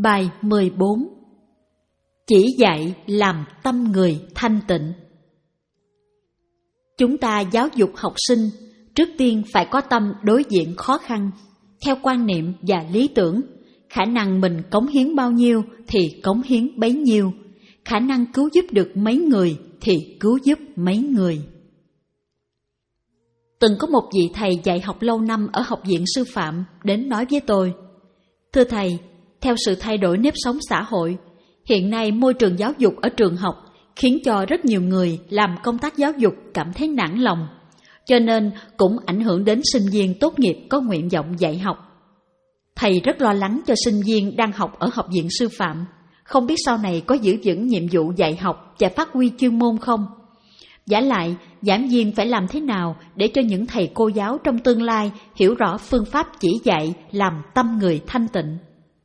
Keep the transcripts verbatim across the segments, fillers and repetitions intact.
Bài mười bốn. Chỉ dạy làm tâm người thanh tịnh. Chúng ta giáo dục học sinh, trước tiên phải có tâm đối diện khó khăn, theo quan niệm và lý tưởng, khả năng mình cống hiến bao nhiêu thì cống hiến bấy nhiêu, khả năng cứu giúp được mấy người thì cứu giúp mấy người. Từng có một vị thầy dạy học lâu năm ở học viện sư phạm đến nói với tôi: Thưa thầy, theo sự thay đổi nếp sống xã hội, hiện nay môi trường giáo dục ở trường học khiến cho rất nhiều người làm công tác giáo dục cảm thấy nản lòng, cho nên cũng ảnh hưởng đến sinh viên tốt nghiệp có nguyện vọng dạy học. Thầy rất lo lắng cho sinh viên đang học ở học viện sư phạm, không biết sau này có giữ vững nhiệm vụ dạy học và phát huy chuyên môn không? Vả lại, giảng viên phải làm thế nào để cho những thầy cô giáo trong tương lai hiểu rõ phương pháp chỉ dạy làm tâm người thanh tịnh?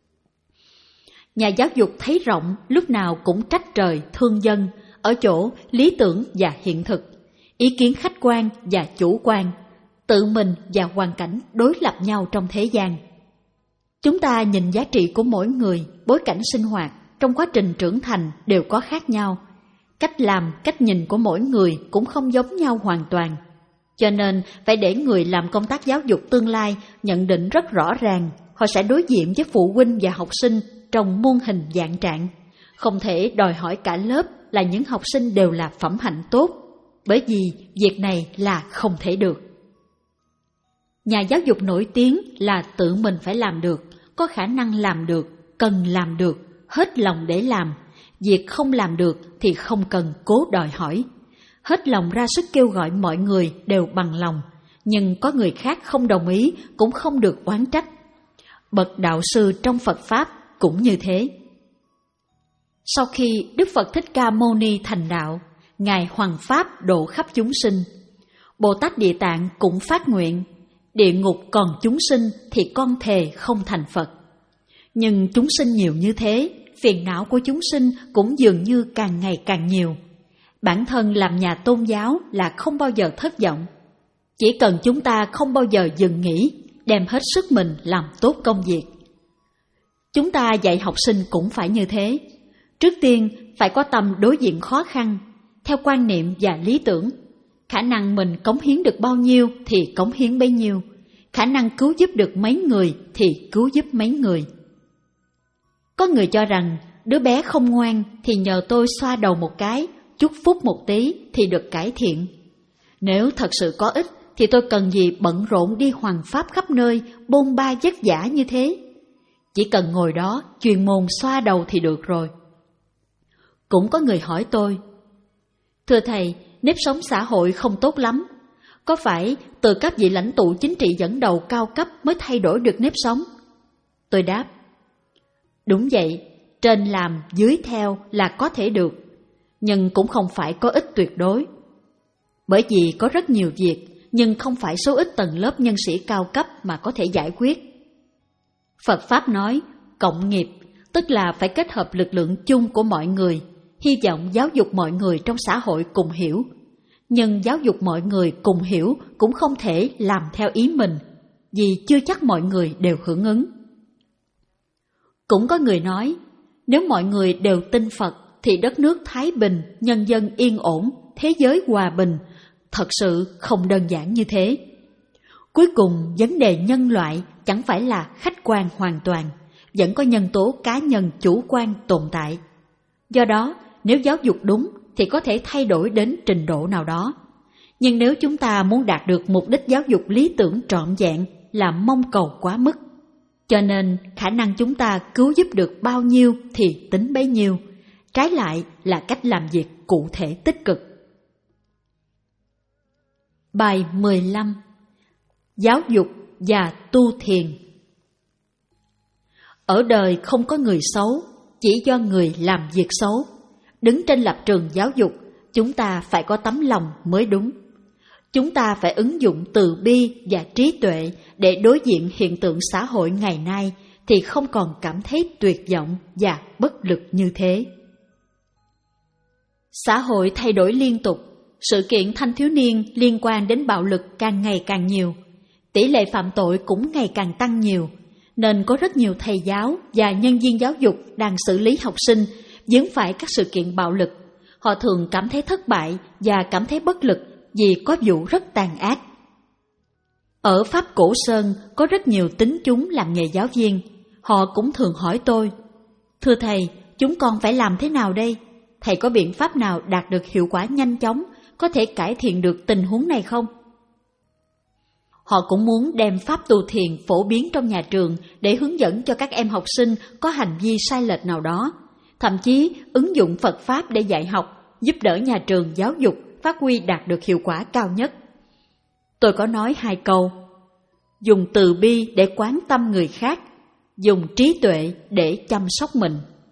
Nhà giáo dục thấy rộng lúc nào cũng trách trời thương dân, ở chỗ lý tưởng và hiện thực, ý kiến khách quan và chủ quan, tự mình và hoàn cảnh đối lập nhau trong thế gian. Chúng ta nhìn giá trị của mỗi người, bối cảnh sinh hoạt trong quá trình trưởng thành đều có khác nhau. Cách làm, cách nhìn của mỗi người cũng không giống nhau hoàn toàn. Cho nên phải để người làm công tác giáo dục tương lai nhận định rất rõ ràng, họ sẽ đối diện với phụ huynh và học sinh trong muôn hình vạn trạng. Không thể đòi hỏi cả lớp là những học sinh đều là phẩm hạnh tốt, bởi vì việc này là không thể được. Nhà giáo dục nổi tiếng là tự mình phải làm được, có khả năng làm được, cần làm được, hết lòng để làm. Việc không làm được thì không cần cố đòi hỏi. Hết lòng ra sức kêu gọi mọi người đều bằng lòng, nhưng có người khác không đồng ý cũng không được oán trách. Bậc đạo sư trong Phật Pháp cũng như thế. Sau khi Đức Phật Thích Ca Mâu Ni thành đạo, Ngài hoằng pháp độ khắp chúng sinh. Bồ Tát Địa Tạng cũng phát nguyện: địa ngục còn chúng sinh thì con thề không thành Phật. Nhưng chúng sinh nhiều như thế, phiền não của chúng sinh cũng dường như càng ngày càng nhiều. Bản thân làm nhà tôn giáo là không bao giờ thất vọng. Chỉ cần chúng ta không bao giờ dừng nghỉ, đem hết sức mình làm tốt công việc. Chúng ta dạy học sinh cũng phải như thế. Trước tiên phải có tâm đối diện khó khăn, theo quan niệm và lý tưởng. Khả năng mình cống hiến được bao nhiêu thì cống hiến bấy nhiêu, khả năng cứu giúp được mấy người thì cứu giúp mấy người. Có người cho rằng đứa bé không ngoan thì nhờ tôi xoa đầu một cái, chúc phúc một tí thì được cải thiện. Nếu thật sự có ích thì tôi cần gì bận rộn đi hoằng pháp khắp nơi, bôn ba vất vả như thế. Chỉ cần ngồi đó chuyên môn xoa đầu thì được rồi. Cũng có người hỏi tôi: Thưa thầy, nếp sống xã hội không tốt lắm. Có phải từ các vị lãnh tụ chính trị dẫn đầu cao cấp mới thay đổi được nếp sống? Tôi đáp: Đúng vậy, trên làm dưới theo là có thể được, nhưng cũng không phải có ích tuyệt đối. Bởi vì có rất nhiều việc, nhưng không phải số ít tầng lớp nhân sĩ cao cấp mà có thể giải quyết. Phật Pháp nói cộng nghiệp, tức là phải kết hợp lực lượng chung của mọi người, hy vọng giáo dục mọi người trong xã hội cùng hiểu. Nhưng giáo dục mọi người cùng hiểu cũng không thể làm theo ý mình, vì chưa chắc mọi người đều hưởng ứng. Cũng có người nói, nếu mọi người đều tin Phật thì đất nước thái bình, nhân dân yên ổn, thế giới hòa bình. Thật sự không đơn giản như thế. Cuối cùng, vấn đề nhân loại chẳng phải là khách quan hoàn toàn, vẫn có nhân tố cá nhân chủ quan tồn tại. Do đó, nếu giáo dục đúng thì có thể thay đổi đến trình độ nào đó. Nhưng nếu chúng ta muốn đạt được mục đích giáo dục lý tưởng trọn vẹn là mong cầu quá mức. Cho nên khả năng chúng ta cứu giúp được bao nhiêu thì tính bấy nhiêu, trái lại là cách làm việc cụ thể tích cực. Bài mười lăm. Giáo dục và tu thiền. Ở đời không có người xấu, chỉ do người làm việc xấu. Đứng trên lập trường giáo dục, chúng ta phải có tấm lòng mới đúng. Chúng ta phải ứng dụng từ bi và trí tuệ để đối diện hiện tượng xã hội ngày nay thì không còn cảm thấy tuyệt vọng và bất lực như thế. Xã hội thay đổi liên tục, sự kiện thanh thiếu niên liên quan đến bạo lực càng ngày càng nhiều, tỷ lệ phạm tội cũng ngày càng tăng nhiều. nên có rất nhiều thầy giáo và nhân viên giáo dục đang xử lý học sinh vướng phải các sự kiện bạo lực. Họ thường cảm thấy thất bại và cảm thấy bất lực vì có vụ rất tàn ác. Ở Pháp Cổ Sơn có rất nhiều tín chúng làm nghề giáo viên. Họ cũng thường hỏi tôi: "Thưa thầy, chúng con phải làm thế nào đây? Thầy có biện pháp nào đạt được hiệu quả nhanh chóng, có thể cải thiện được tình huống này không?" Họ cũng muốn đem pháp tu thiền phổ biến trong nhà trường để hướng dẫn cho các em học sinh có hành vi sai lệch nào đó, thậm chí ứng dụng Phật Pháp để dạy học, giúp đỡ nhà trường giáo dục phát huy đạt được hiệu quả cao nhất. Tôi có nói hai câu: dùng từ bi để quán tâm người khác, dùng trí tuệ để chăm sóc mình.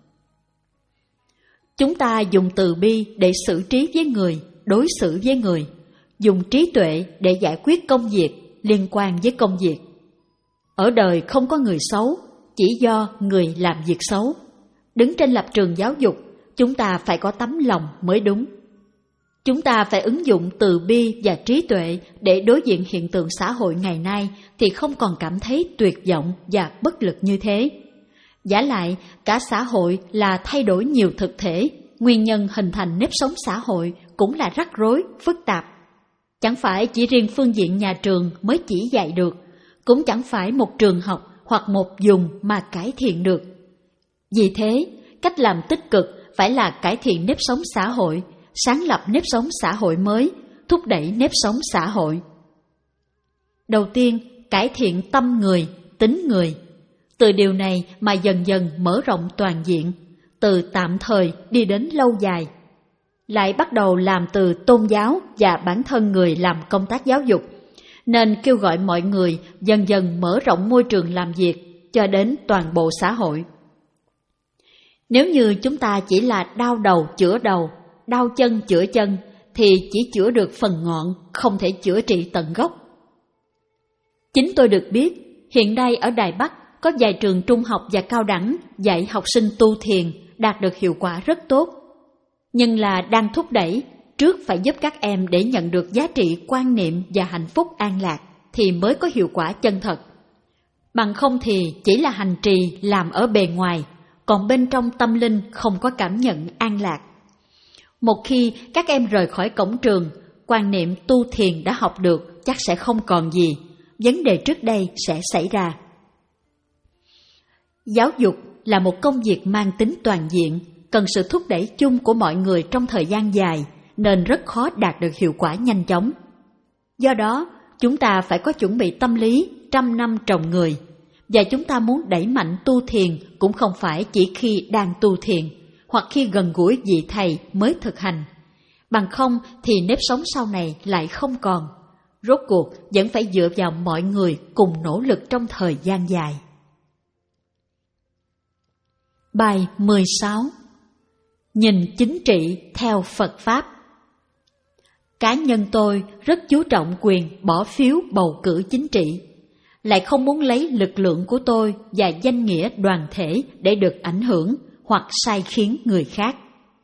Chúng ta dùng từ bi để xử trí với người, đối xử với người, dùng trí tuệ để giải quyết công việc liên quan với công việc. Ở đời không có người xấu, chỉ do người làm việc xấu. Đứng trên lập trường giáo dục, chúng ta phải có tấm lòng mới đúng. Chúng ta phải ứng dụng từ bi và trí tuệ để đối diện hiện tượng xã hội ngày nay thì không còn cảm thấy tuyệt vọng và bất lực như thế. Vả lại, cả xã hội là thay đổi nhiều thực thể, nguyên nhân hình thành nếp sống xã hội cũng là rắc rối, phức tạp. Chẳng phải chỉ riêng phương diện nhà trường mới chỉ dạy được, cũng chẳng phải một trường học hoặc một vùng mà cải thiện được. Vì thế, cách làm tích cực phải là cải thiện nếp sống xã hội, sáng lập nếp sống xã hội mới, thúc đẩy nếp sống xã hội. Đầu tiên, cải thiện tâm người, tính người. Từ điều này mà dần dần mở rộng toàn diện, từ tạm thời đi đến lâu dài. Lại bắt đầu làm từ tôn giáo và bản thân người làm công tác giáo dục, nên kêu gọi mọi người dần dần mở rộng môi trường làm việc cho đến toàn bộ xã hội. Nếu như chúng ta chỉ là đau đầu chữa đầu, đau chân chữa chân, thì chỉ chữa được phần ngọn, không thể chữa trị tận gốc. Chính tôi được biết, hiện nay ở Đài Bắc có vài trường trung học và cao đẳng dạy học sinh tu thiền đạt được hiệu quả rất tốt. Nhưng là đang thúc đẩy, trước phải giúp các em để nhận được giá trị quan niệm và hạnh phúc an lạc thì mới có hiệu quả chân thật. Bằng không thì chỉ là hành trì làm ở bề ngoài, còn bên trong tâm linh không có cảm nhận an lạc. Một khi các em rời khỏi cổng trường, quan niệm tu thiền đã học được chắc sẽ không còn gì, vấn đề trước đây sẽ xảy ra. Giáo dục là một công việc mang tính toàn diện, cần sự thúc đẩy chung của mọi người trong thời gian dài, nên rất khó đạt được hiệu quả nhanh chóng. Do đó, chúng ta phải có chuẩn bị tâm lý trăm năm trồng người, và chúng ta muốn đẩy mạnh tu thiền cũng không phải chỉ khi đang tu thiền, hoặc khi gần gũi vị thầy mới thực hành. Bằng không thì nếp sống sau này lại không còn. Rốt cuộc vẫn phải dựa vào mọi người cùng nỗ lực trong thời gian dài. Bài mười sáu. Nhìn chính trị theo Phật Pháp. Cá nhân tôi rất chú trọng quyền bỏ phiếu bầu cử chính trị, lại không muốn lấy lực lượng của tôi và danh nghĩa đoàn thể để được ảnh hưởng hoặc sai khiến người khác.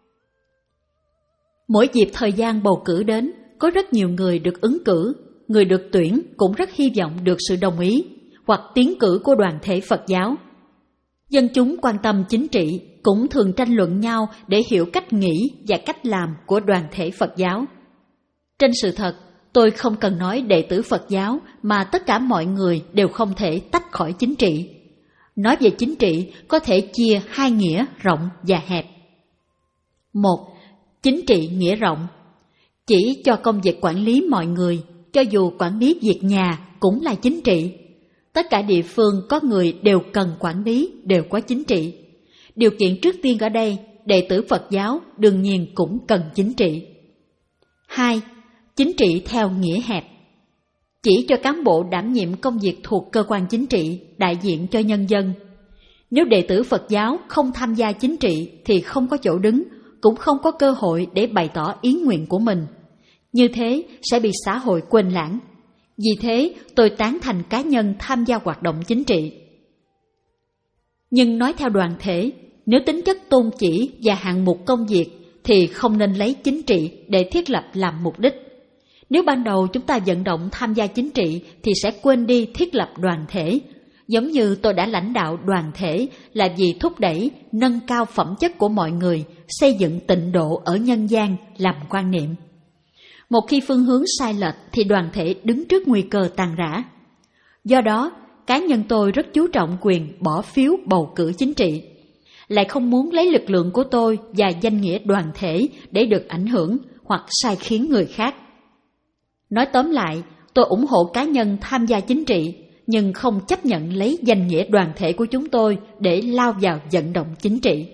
Mỗi dịp thời gian bầu cử đến, có rất nhiều người được ứng cử, người được tuyển cũng rất hy vọng được sự đồng ý hoặc tiến cử của đoàn thể Phật giáo. Dân chúng quan tâm chính trị cũng thường tranh luận nhau để hiểu cách nghĩ và cách làm của đoàn thể Phật giáo. Trên sự thật, tôi không cần nói đệ tử Phật giáo mà tất cả mọi người đều không thể tách khỏi chính trị. Nói về chính trị có thể chia hai nghĩa rộng và hẹp. Một, chính trị nghĩa rộng, chỉ cho công việc quản lý mọi người, cho dù quản lý việc nhà cũng là chính trị. Tất cả địa phương có người đều cần quản lý, đều có chính trị. Điều kiện trước tiên ở đây, đệ tử Phật giáo đương nhiên cũng cần chính trị. Hai, chính trị theo nghĩa hẹp, chỉ cho cán bộ đảm nhiệm công việc thuộc cơ quan chính trị, đại diện cho nhân dân. Nếu đệ tử Phật giáo không tham gia chính trị thì không có chỗ đứng, cũng không có cơ hội để bày tỏ ý nguyện của mình. Như thế sẽ bị xã hội quên lãng. Vì thế, tôi tán thành cá nhân tham gia hoạt động chính trị. Nhưng nói theo đoàn thể, nếu tính chất tôn chỉ và hạng mục công việc thì không nên lấy chính trị để thiết lập làm mục đích. Nếu ban đầu chúng ta vận động tham gia chính trị thì sẽ quên đi thiết lập đoàn thể. Giống như tôi đã lãnh đạo đoàn thể là vì thúc đẩy, nâng cao phẩm chất của mọi người, xây dựng tịnh độ ở nhân gian làm quan niệm. Một khi phương hướng sai lệch thì đoàn thể đứng trước nguy cơ tàn rã. Do đó, cá nhân tôi rất chú trọng quyền bỏ phiếu bầu cử chính trị, lại không muốn lấy lực lượng của tôi và danh nghĩa đoàn thể để được ảnh hưởng hoặc sai khiến người khác. Nói tóm lại, tôi ủng hộ cá nhân tham gia chính trị, nhưng không chấp nhận lấy danh nghĩa đoàn thể của chúng tôi để lao vào vận động chính trị.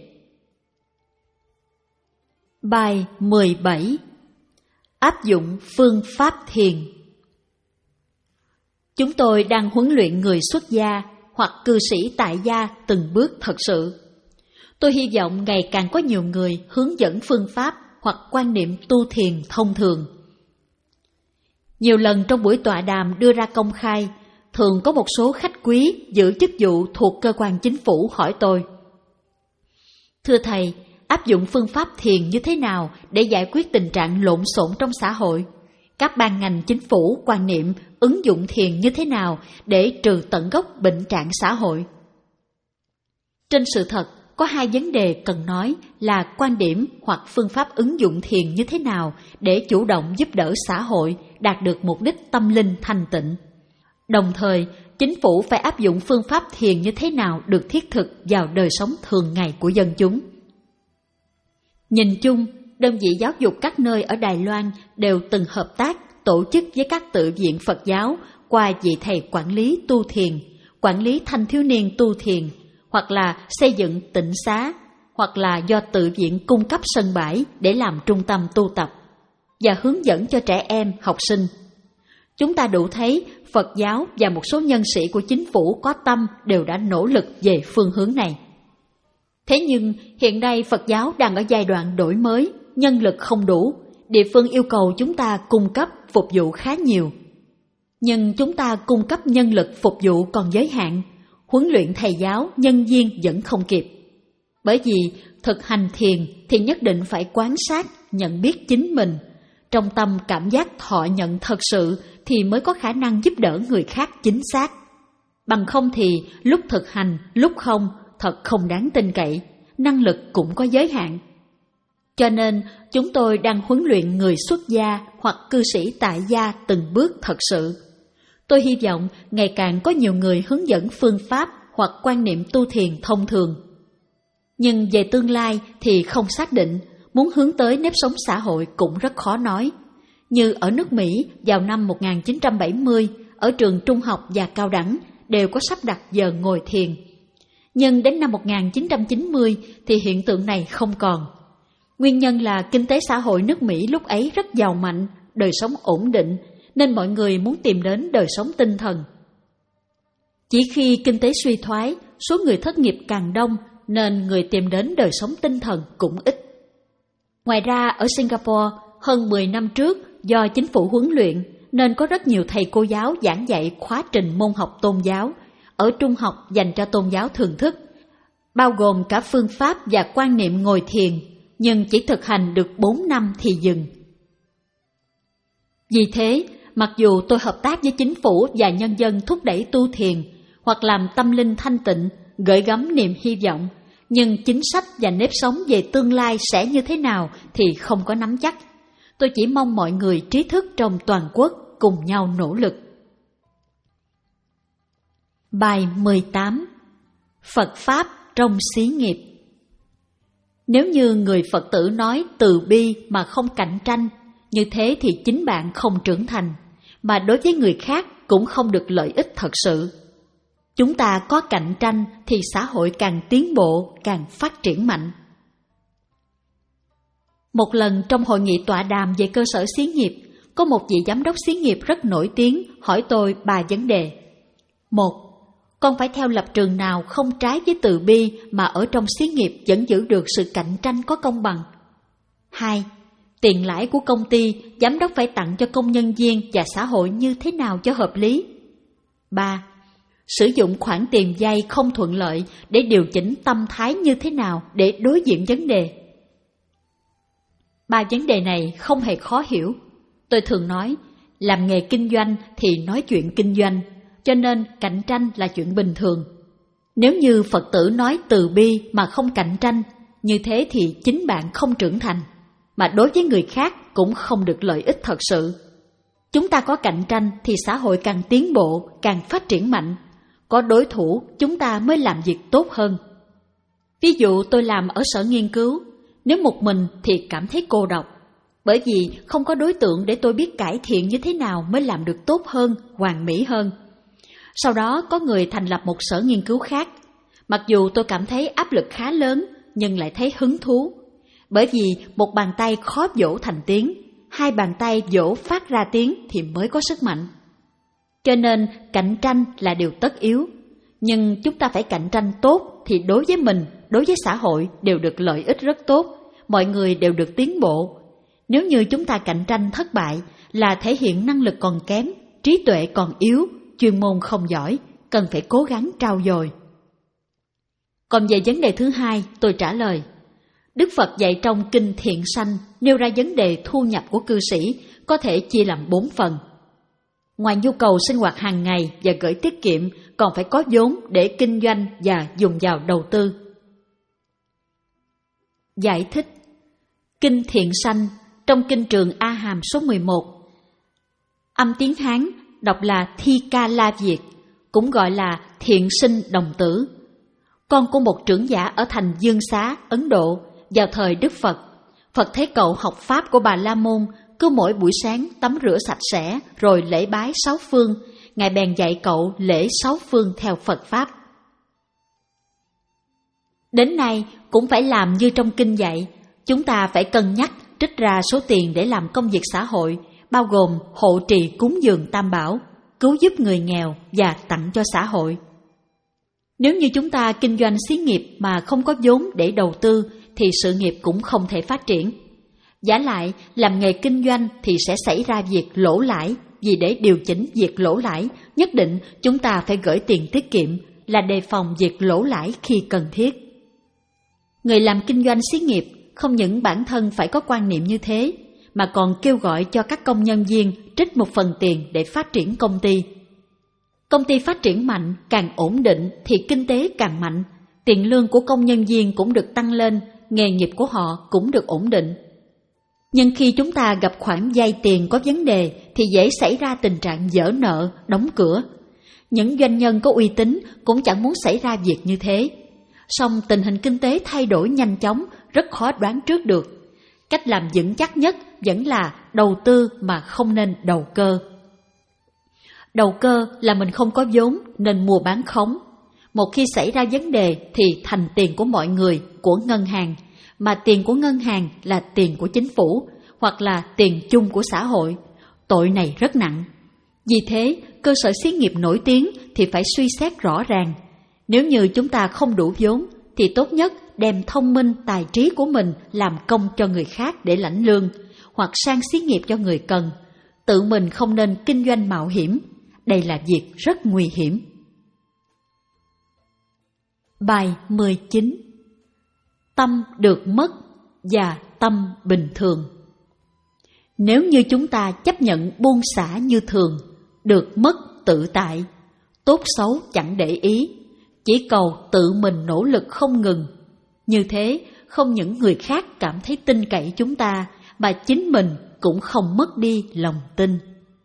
Bài mười bảy. Áp dụng phương pháp thiền. Chúng tôi đang huấn luyện người xuất gia hoặc cư sĩ tại gia từng bước thật sự. Tôi hy vọng ngày càng có nhiều người hướng dẫn phương pháp hoặc quan niệm tu thiền thông thường. Nhiều lần trong buổi tọa đàm đưa ra công khai, thường có một số khách quý giữ chức vụ thuộc cơ quan chính phủ hỏi tôi: Thưa Thầy, áp dụng phương pháp thiền như thế nào để giải quyết tình trạng lộn xộn trong xã hội? Các ban ngành chính phủ quan niệm ứng dụng thiền như thế nào để trừ tận gốc bệnh trạng xã hội? Trên sự thật, có hai vấn đề cần nói là quan điểm hoặc phương pháp ứng dụng thiền như thế nào để chủ động giúp đỡ xã hội đạt được mục đích tâm linh thanh tịnh. Đồng thời, chính phủ phải áp dụng phương pháp thiền như thế nào được thiết thực vào đời sống thường ngày của dân chúng. Nhìn chung, đơn vị giáo dục các nơi ở Đài Loan đều từng hợp tác tổ chức với các tự viện Phật giáo qua vị thầy quản lý tu thiền, quản lý thanh thiếu niên tu thiền, hoặc là xây dựng tịnh xá, hoặc là do tự viện cung cấp sân bãi để làm trung tâm tu tập, và hướng dẫn cho trẻ em, học sinh. Chúng ta đủ thấy Phật giáo và một số nhân sĩ của chính phủ có tâm đều đã nỗ lực về phương hướng này. Thế nhưng hiện nay Phật giáo đang ở giai đoạn đổi mới, nhân lực không đủ, địa phương yêu cầu chúng ta cung cấp phục vụ khá nhiều. Nhưng chúng ta cung cấp nhân lực phục vụ còn giới hạn, huấn luyện thầy giáo, nhân viên vẫn không kịp. Bởi vì thực hành thiền thì nhất định phải quan sát, nhận biết chính mình, trong tâm cảm giác thọ nhận thật sự thì mới có khả năng giúp đỡ người khác chính xác. Bằng không thì lúc thực hành, lúc không, thật không đáng tin cậy, năng lực cũng có giới hạn. Cho nên chúng tôi đang huấn luyện người xuất gia hoặc cư sĩ tại gia từng bước thật sự. Tôi hy vọng ngày càng có nhiều người hướng dẫn phương pháp hoặc quan niệm tu thiền thông thường. Nhưng về tương lai thì không xác định, muốn hướng tới nếp sống xã hội cũng rất khó nói. Như ở nước Mỹ vào năm một nghìn chín trăm bảy mươi, ở trường trung học và cao đẳng đều có sắp đặt giờ ngồi thiền. Nhưng đến năm một nghìn chín trăm chín mươi thì hiện tượng này không còn. Nguyên nhân là kinh tế xã hội nước Mỹ lúc ấy rất giàu mạnh, đời sống ổn định, nên mọi người muốn tìm đến đời sống tinh thần. Chỉ khi kinh tế suy thoái, số người thất nghiệp càng đông, nên người tìm đến đời sống tinh thần cũng ít. Ngoài ra ở Singapore, hơn mười năm trước, do chính phủ huấn luyện, nên có rất nhiều thầy cô giáo giảng dạy khóa trình môn học tôn giáo, ở trung học dành cho tôn giáo thường thức, bao gồm cả phương pháp và quan niệm ngồi thiền, nhưng chỉ thực hành được bốn năm thì dừng. Vì thế, mặc dù tôi hợp tác với chính phủ và nhân dân thúc đẩy tu thiền, hoặc làm tâm linh thanh tịnh, gửi gắm niềm hy vọng, nhưng chính sách và nếp sống về tương lai sẽ như thế nào thì không có nắm chắc. Tôi chỉ mong mọi người trí thức trong toàn quốc cùng nhau nỗ lực. Bài mười tám. Phật Pháp trong xí nghiệp. Nếu như người Phật tử nói từ bi mà không cạnh tranh, như thế thì chính bạn không trưởng thành, mà đối với người khác cũng không được lợi ích thật sự. Chúng ta có cạnh tranh thì xã hội càng tiến bộ, càng phát triển mạnh. Một lần trong hội nghị tọa đàm về cơ sở xí nghiệp, có một vị giám đốc xí nghiệp rất nổi tiếng hỏi tôi ba vấn đề. Một, con phải theo lập trường nào không trái với từ bi mà ở trong xí nghiệp vẫn giữ được sự cạnh tranh có công bằng? Hai, tiền lãi của công ty giám đốc phải tặng cho công nhân viên và xã hội như thế nào cho hợp lý? Ba, sử dụng khoản tiền vay không thuận lợi để điều chỉnh tâm thái như thế nào để đối diện vấn đề? Ba vấn đề này không hề khó hiểu. Tôi thường nói, làm nghề kinh doanh thì nói chuyện kinh doanh, cho nên cạnh tranh là chuyện bình thường. Nếu như Phật tử nói từ bi mà không cạnh tranh, như thế thì chính bạn không trưởng thành, mà đối với người khác cũng không được lợi ích thật sự. Chúng ta có cạnh tranh thì xã hội càng tiến bộ, càng phát triển mạnh. Có đối thủ chúng ta mới làm việc tốt hơn. Ví dụ tôi làm ở sở nghiên cứu, nếu một mình thì cảm thấy cô độc, bởi vì không có đối tượng để tôi biết cải thiện như thế nào mới làm được tốt hơn, hoàn mỹ hơn. Sau đó có người thành lập một sở nghiên cứu khác. Mặc dù tôi cảm thấy áp lực khá lớn, nhưng lại thấy hứng thú. Bởi vì một bàn tay khó vỗ thành tiếng, hai bàn tay vỗ phát ra tiếng thì mới có sức mạnh. Cho nên cạnh tranh là điều tất yếu. Nhưng chúng ta phải cạnh tranh tốt thì đối với mình, đối với xã hội đều được lợi ích rất tốt, mọi người đều được tiến bộ. Nếu như chúng ta cạnh tranh thất bại là thể hiện năng lực còn kém, trí tuệ còn yếu, chuyên môn không giỏi, cần phải cố gắng trau dồi. Còn về vấn đề thứ hai, tôi trả lời. Đức Phật dạy trong Kinh Thiện Sanh nêu ra vấn đề thu nhập của cư sĩ có thể chia làm bốn phần. Ngoài nhu cầu sinh hoạt hàng ngày và gửi tiết kiệm, còn phải có vốn để kinh doanh và dùng vào đầu tư. Giải thích. Kinh Thiện Sanh trong Kinh Trường A Hàm số mười một. Âm tiếng Hán đọc là Thi Ca La Việt, cũng gọi là Thiện Sinh Đồng Tử. Con của một trưởng giả ở thành Dương Xá, Ấn Độ, vào thời Đức Phật, Phật thấy cậu học Pháp của Bà La Môn, cứ mỗi buổi sáng tắm rửa sạch sẽ rồi lễ bái sáu phương, Ngài bèn dạy cậu lễ sáu phương theo Phật Pháp. Đến nay cũng phải làm như trong kinh dạy, chúng ta phải cân nhắc trích ra số tiền để làm công việc xã hội, bao gồm hộ trì cúng dường Tam Bảo, cứu giúp người nghèo và tặng cho xã hội. Nếu như chúng ta kinh doanh xí nghiệp mà không có vốn để đầu tư thì sự nghiệp cũng không thể phát triển. Vả lại, làm nghề kinh doanh thì sẽ xảy ra việc lỗ lãi, vì để điều chỉnh việc lỗ lãi, nhất định chúng ta phải gửi tiền tiết kiệm, là đề phòng việc lỗ lãi khi cần thiết. Người làm kinh doanh xí nghiệp không những bản thân phải có quan niệm như thế, mà còn kêu gọi cho các công nhân viên trích một phần tiền để phát triển công ty. Công ty phát triển mạnh, càng ổn định thì kinh tế càng mạnh, tiền lương của công nhân viên cũng được tăng lên, nghề nghiệp của họ cũng được ổn định. Nhưng khi chúng ta gặp khoản vay tiền có vấn đề thì dễ xảy ra tình trạng vỡ nợ, đóng cửa. Những doanh nhân có uy tín cũng chẳng muốn xảy ra việc như thế. Song tình hình kinh tế thay đổi nhanh chóng, rất khó đoán trước được. Cách làm vững chắc nhất vẫn là đầu tư mà không nên đầu cơ. Đầu cơ là mình không có vốn nên mua bán khống. Một khi xảy ra vấn đề thì thành tiền của mọi người, của ngân hàng, mà tiền của ngân hàng là tiền của chính phủ hoặc là tiền chung của xã hội. Tội này rất nặng. Vì thế, cơ sở xí nghiệp nổi tiếng thì phải suy xét rõ ràng. Nếu như chúng ta không đủ vốn thì tốt nhất đem thông minh, tài trí của mình làm công cho người khác để lãnh lương, hoặc sang xí nghiệp cho người cần. Tự mình không nên kinh doanh mạo hiểm. Đây là việc rất nguy hiểm. Bài mười chín. Tâm được mất và tâm bình thường. Nếu như chúng ta chấp nhận buông xả như thường, được mất tự tại, tốt xấu chẳng để ý, chỉ cầu tự mình nỗ lực không ngừng, như thế không những người khác cảm thấy tin cậy chúng ta, mà chính mình cũng không mất đi lòng tin.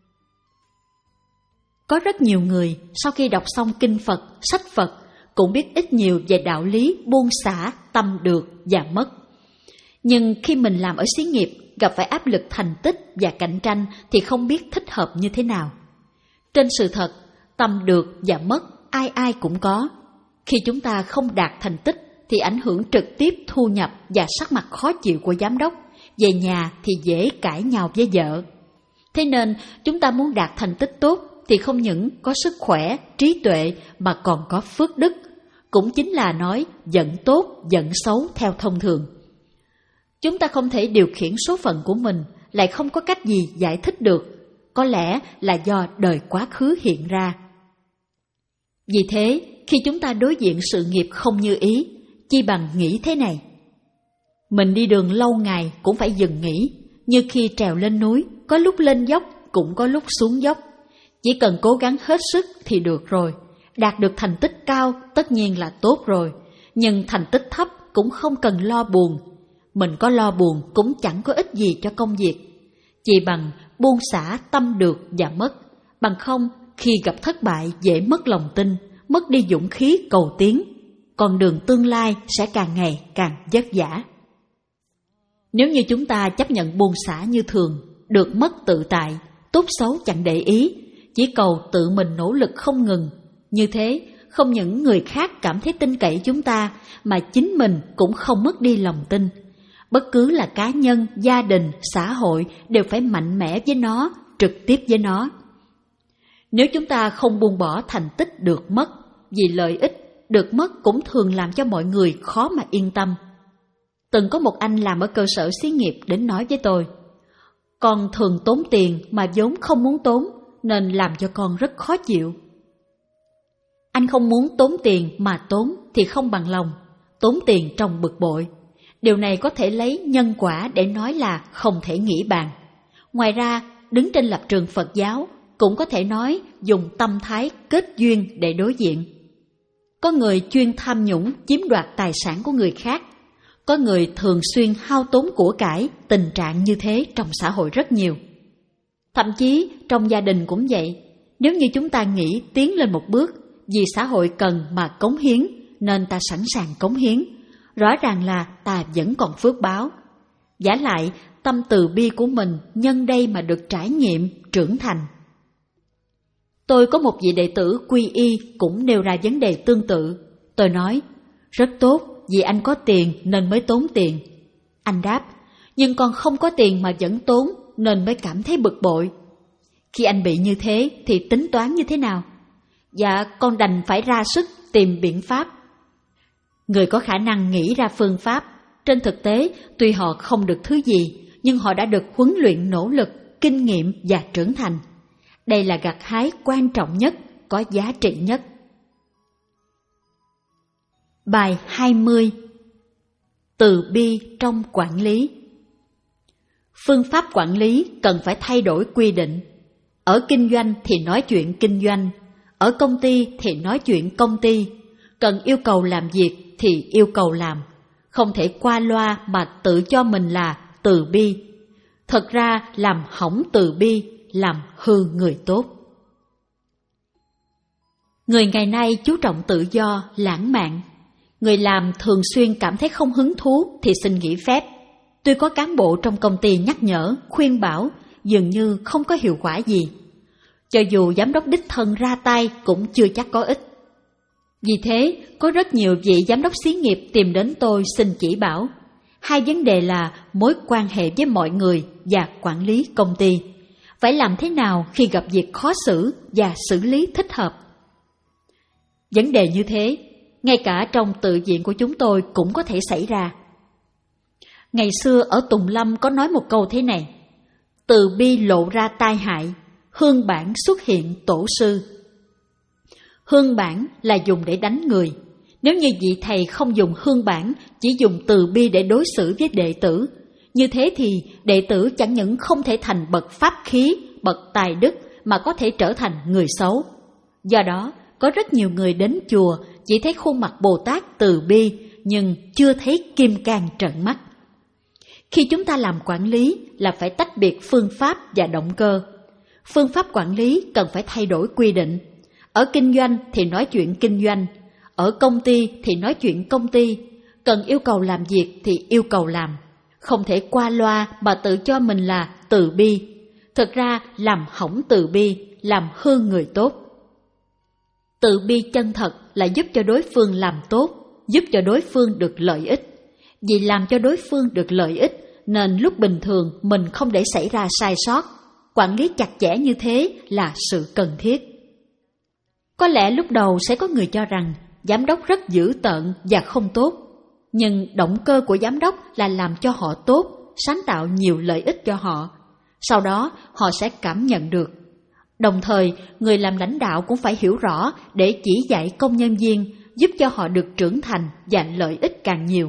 Có rất nhiều người sau khi đọc xong kinh Phật, sách Phật cũng biết ít nhiều về đạo lý buông xả, tâm được và mất. Nhưng khi mình làm ở xí nghiệp, gặp phải áp lực thành tích và cạnh tranh thì không biết thích hợp như thế nào. Trên sự thật, tâm được và mất ai ai cũng có. Khi chúng ta không đạt thành tích thì ảnh hưởng trực tiếp thu nhập và sắc mặt khó chịu của giám đốc. Về nhà thì dễ cãi nhau với vợ. Thế nên chúng ta muốn đạt thành tích tốt thì không những có sức khỏe, trí tuệ mà còn có phước đức. Cũng chính là nói giận tốt, giận xấu theo thông thường. Chúng ta không thể điều khiển số phận của mình, lại không có cách gì giải thích được. Có lẽ là do đời quá khứ hiện ra. Vì thế, khi chúng ta đối diện sự nghiệp không như ý, chi bằng nghĩ thế này. Mình đi đường lâu ngày cũng phải dừng nghỉ, như khi trèo lên núi, có lúc lên dốc cũng có lúc xuống dốc. Chỉ cần cố gắng hết sức thì được rồi. Đạt được thành tích cao tất nhiên là tốt rồi, nhưng thành tích thấp cũng không cần lo buồn. Mình có lo buồn cũng chẳng có ích gì cho công việc. Chỉ bằng buông xả tâm được và mất. Bằng không, khi gặp thất bại dễ mất lòng tin, mất đi dũng khí cầu tiến. Con đường tương lai sẽ càng ngày càng vất vả. Nếu như chúng ta chấp nhận buông xả như thường, được mất tự tại, tốt xấu chẳng để ý, chỉ cầu tự mình nỗ lực không ngừng. Như thế, không những người khác cảm thấy tin cậy chúng ta, mà chính mình cũng không mất đi lòng tin. Bất cứ là cá nhân, gia đình, xã hội đều phải mạnh mẽ với nó, trực tiếp với nó. Nếu chúng ta không buông bỏ thành tích được mất, vì lợi ích, được mất cũng thường làm cho mọi người khó mà yên tâm. Từng có một anh làm ở cơ sở xí nghiệp đến nói với tôi, con thường tốn tiền mà vốn không muốn tốn, nên làm cho con rất khó chịu. Anh không muốn tốn tiền mà tốn thì không bằng lòng, tốn tiền trong bực bội. Điều này có thể lấy nhân quả để nói là không thể nghĩ bàn. Ngoài ra, đứng trên lập trường Phật giáo, cũng có thể nói dùng tâm thái kết duyên để đối diện. Có người chuyên tham nhũng chiếm đoạt tài sản của người khác. Có người thường xuyên hao tốn của cải, tình trạng như thế trong xã hội rất nhiều. Thậm chí trong gia đình cũng vậy. Nếu như chúng ta nghĩ tiến lên một bước, vì xã hội cần mà cống hiến, nên ta sẵn sàng cống hiến. Rõ ràng là ta vẫn còn phước báo. Vả lại, tâm từ bi của mình nhân đây mà được trải nghiệm, trưởng thành. Tôi có một vị đệ tử quy y cũng nêu ra vấn đề tương tự. Tôi nói, rất tốt, vì anh có tiền nên mới tốn tiền. Anh đáp, nhưng con không có tiền mà vẫn tốn nên mới cảm thấy bực bội. Khi anh bị như thế thì tính toán như thế nào? Dạ, con đành phải ra sức tìm biện pháp. Người có khả năng nghĩ ra phương pháp, trên thực tế tuy họ không được thứ gì, nhưng họ đã được huấn luyện nỗ lực, kinh nghiệm và trưởng thành. Đây là gặt hái quan trọng nhất, có giá trị nhất. Bài hai mươi. Từ bi trong quản lý. Phương pháp quản lý cần phải thay đổi quy định. Ở kinh doanh thì nói chuyện kinh doanh, ở công ty thì nói chuyện công ty. Cần yêu cầu làm việc thì yêu cầu làm, không thể qua loa mà tự cho mình là từ bi. Thật ra làm hỏng từ bi, làm hư người tốt. Người ngày nay chú trọng tự do, lãng mạn. Người làm thường xuyên cảm thấy không hứng thú thì xin nghỉ phép. Tuy có cán bộ trong công ty nhắc nhở, khuyên bảo, dường như không có hiệu quả gì. Cho dù giám đốc đích thân ra tay cũng chưa chắc có ích. Vì thế, có rất nhiều vị giám đốc xí nghiệp tìm đến tôi xin chỉ bảo. Hai vấn đề là mối quan hệ với mọi người và quản lý công ty. Phải làm thế nào khi gặp việc khó xử và xử lý thích hợp? Vấn đề như thế, ngay cả trong tự viện của chúng tôi cũng có thể xảy ra. Ngày xưa ở Tùng Lâm có nói một câu thế này: từ bi lộ ra tai hại, hương bản xuất hiện tổ sư. Hương bản là dùng để đánh người. Nếu như vị thầy không dùng hương bản, chỉ dùng từ bi để đối xử với đệ tử, như thế thì đệ tử chẳng những không thể thành bậc pháp khí, bậc tài đức, mà có thể trở thành người xấu. Do đó, có rất nhiều người đến chùa chỉ thấy khuôn mặt Bồ Tát từ bi, nhưng chưa thấy kim cang trợn mắt. Khi chúng ta làm quản lý là phải tách biệt phương pháp và động cơ. Phương pháp quản lý cần phải thay đổi quy định. Ở kinh doanh thì nói chuyện kinh doanh, ở công ty thì nói chuyện công ty. Cần yêu cầu làm việc thì yêu cầu làm, không thể qua loa mà tự cho mình là từ bi. Thực ra làm hỏng từ bi, làm hư người tốt. Từ bi chân thật là giúp cho đối phương làm tốt, giúp cho đối phương được lợi ích. Vì làm cho đối phương được lợi ích nên lúc bình thường mình không để xảy ra sai sót. Quản lý chặt chẽ như thế là sự cần thiết. Có lẽ lúc đầu sẽ có người cho rằng giám đốc rất dữ tợn và không tốt. Nhưng động cơ của giám đốc là làm cho họ tốt, sáng tạo nhiều lợi ích cho họ. Sau đó họ sẽ cảm nhận được. Đồng thời, người làm lãnh đạo cũng phải hiểu rõ để chỉ dạy công nhân viên, giúp cho họ được trưởng thành và lợi ích càng nhiều.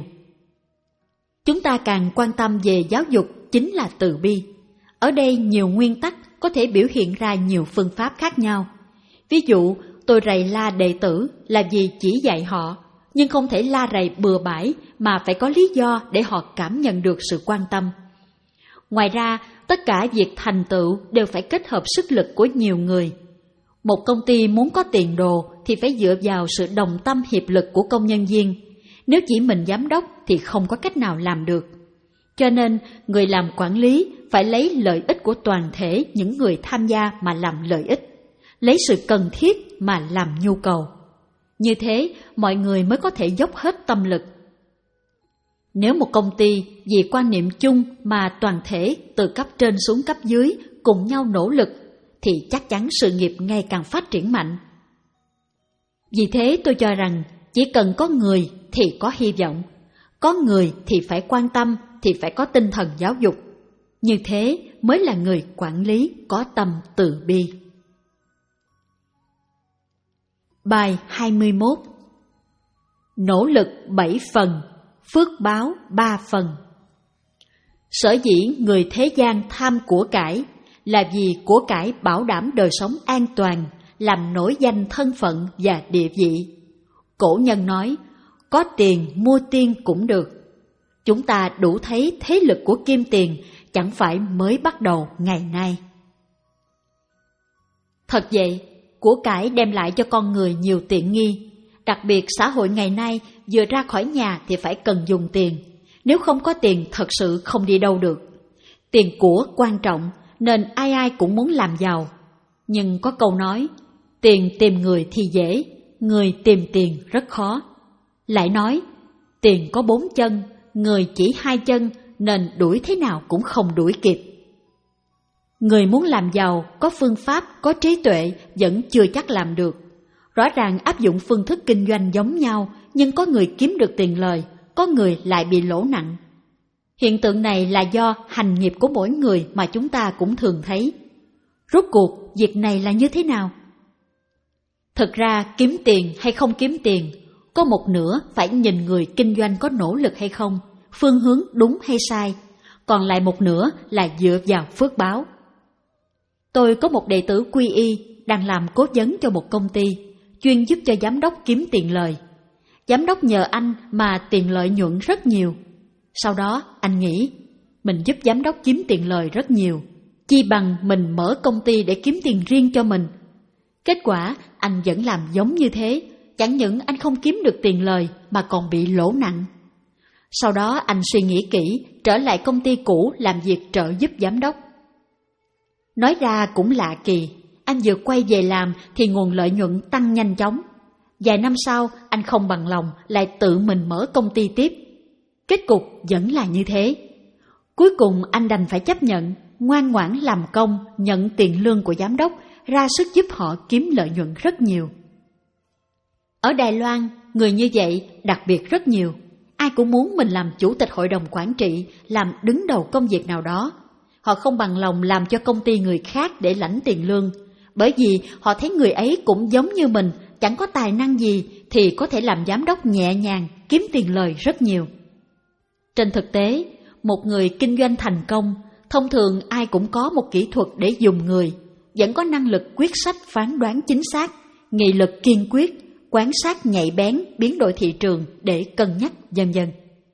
Chúng ta càng quan tâm về giáo dục chính là từ bi. Ở đây nhiều nguyên tắc, có thể biểu hiện ra nhiều phương pháp khác nhau. Ví dụ, tôi rầy la đệ tử là vì chỉ dạy họ, nhưng không thể la rầy bừa bãi mà phải có lý do để họ cảm nhận được sự quan tâm. Ngoài ra, tất cả việc thành tựu đều phải kết hợp sức lực của nhiều người. Một công ty muốn có tiền đồ thì phải dựa vào sự đồng tâm hiệp lực của công nhân viên. Nếu chỉ mình giám đốc thì không có cách nào làm được. Cho nên, người làm quản lý phải lấy lợi ích của toàn thể những người tham gia mà làm lợi ích, lấy sự cần thiết mà làm nhu cầu. Như thế, mọi người mới có thể dốc hết tâm lực. Nếu một công ty vì quan niệm chung mà toàn thể từ cấp trên xuống cấp dưới cùng nhau nỗ lực, thì chắc chắn sự nghiệp ngày càng phát triển mạnh. Vì thế tôi cho rằng chỉ cần có người thì có hy vọng, có người thì phải quan tâm, thì phải có tinh thần giáo dục. Như thế mới là người quản lý có tâm từ bi. Bài hai mươi mốt. Nỗ lực bảy phần, phước báo ba phần. Sở dĩ người thế gian tham của cải là vì của cải bảo đảm đời sống an toàn, làm nổi danh thân phận và địa vị. Cổ nhân nói, có tiền mua tiên cũng được. Chúng ta đủ thấy thế lực của kim tiền chẳng phải mới bắt đầu ngày nay. Thật vậy, của cải đem lại cho con người nhiều tiện nghi. Đặc biệt xã hội ngày nay vừa ra khỏi nhà thì phải cần dùng tiền. Nếu không có tiền thật sự không đi đâu được. Tiền của quan trọng nên ai ai cũng muốn làm giàu. Nhưng có câu nói, tiền tìm người thì dễ, người tìm tiền rất khó. Lại nói, tiền có bốn chân, người chỉ hai chân nên đuổi thế nào cũng không đuổi kịp. Người muốn làm giàu có phương pháp, có trí tuệ vẫn chưa chắc làm được. Rõ ràng áp dụng phương thức kinh doanh giống nhau, nhưng có người kiếm được tiền lời, có người lại bị lỗ nặng. Hiện tượng này là do hành nghiệp của mỗi người mà chúng ta cũng thường thấy. Rốt cuộc, việc này là như thế nào? Thực ra, kiếm tiền hay không kiếm tiền, có một nửa phải nhìn người kinh doanh có nỗ lực hay không, phương hướng đúng hay sai, còn lại một nửa là dựa vào phước báo. Tôi có một đệ tử quy y đang làm cố vấn cho một công ty, chuyên giúp cho giám đốc kiếm tiền lời. Giám đốc nhờ anh mà tiền lợi nhuận rất nhiều. Sau đó anh nghĩ, mình giúp giám đốc kiếm tiền lời rất nhiều, chi bằng mình mở công ty để kiếm tiền riêng cho mình. Kết quả anh vẫn làm giống như thế, chẳng những anh không kiếm được tiền lời mà còn bị lỗ nặng. Sau đó anh suy nghĩ kỹ, trở lại công ty cũ làm việc trợ giúp giám đốc. Nói ra cũng lạ kỳ, anh vừa quay về làm thì nguồn lợi nhuận tăng nhanh chóng. Vài năm sau, anh không bằng lòng lại tự mình mở công ty tiếp. Kết cục vẫn là như thế. Cuối cùng anh đành phải chấp nhận, ngoan ngoãn làm công, nhận tiền lương của giám đốc, ra sức giúp họ kiếm lợi nhuận rất nhiều. Ở Đài Loan, người như vậy đặc biệt rất nhiều. Ai cũng muốn mình làm chủ tịch hội đồng quản trị, làm đứng đầu công việc nào đó. Họ không bằng lòng làm cho công ty người khác để lãnh tiền lương, bởi vì họ thấy người ấy cũng giống như mình, chẳng có tài năng gì thì có thể làm giám đốc nhẹ nhàng, kiếm tiền lời rất nhiều. Trên thực tế, một người kinh doanh thành công, thông thường ai cũng có một kỹ thuật để dùng người, vẫn có năng lực quyết sách phán đoán chính xác, nghị lực kiên quyết, quan sát nhạy bén biến đổi thị trường để cân nhắc vân vân.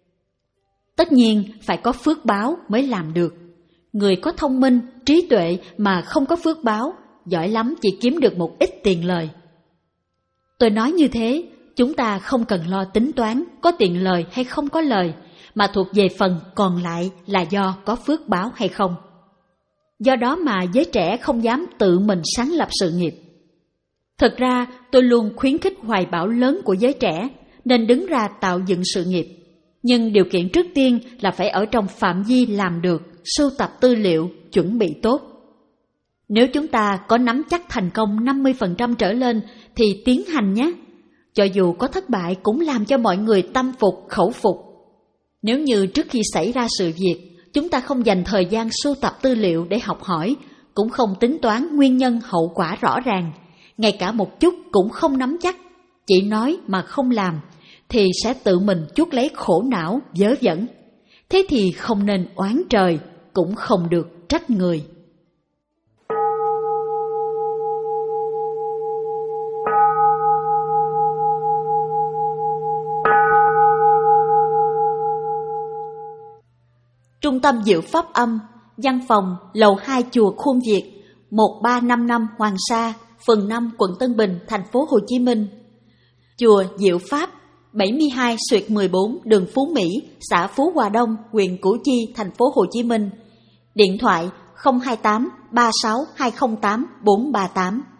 Tất nhiên phải có phước báo mới làm được. Người có thông minh, trí tuệ mà không có phước báo, giỏi lắm chỉ kiếm được một ít tiền lời. Tôi nói như thế, chúng ta không cần lo tính toán có tiền lời hay không có lời, mà thuộc về phần còn lại là do có phước báo hay không. Do đó mà giới trẻ không dám tự mình sáng lập sự nghiệp. Thực ra tôi luôn khuyến khích hoài bão lớn của giới trẻ nên đứng ra tạo dựng sự nghiệp. Nhưng điều kiện trước tiên là phải ở trong phạm vi làm được, sưu tập tư liệu, chuẩn bị tốt. Nếu chúng ta có nắm chắc thành công năm mươi phần trăm trở lên thì tiến hành nhé. Cho dù có thất bại cũng làm cho mọi người tâm phục, khẩu phục. Nếu như trước khi xảy ra sự việc, chúng ta không dành thời gian sưu tập tư liệu để học hỏi, cũng không tính toán nguyên nhân hậu quả rõ ràng, ngay cả một chút cũng không nắm chắc, chỉ nói mà không làm, thì sẽ tự mình chuốc lấy khổ não, vớ vẩn. Thế thì không nên oán trời, cũng không được trách người. Trung tâm Diệu Pháp Âm, văn phòng lầu hai chùa Khuôn Việt, một ba năm năm Hoàng Sa, phường năm, quận Tân Bình, thành phố Hồ Chí Minh. Chùa Diệu Pháp, bảy mươi hai xuyệt mười bốn đường Phú Mỹ, xã Phú Hòa Đông, huyện Củ Chi, thành phố Hồ Chí Minh. Điện thoại không hai tám ba sáu hai không tám bốn ba tám.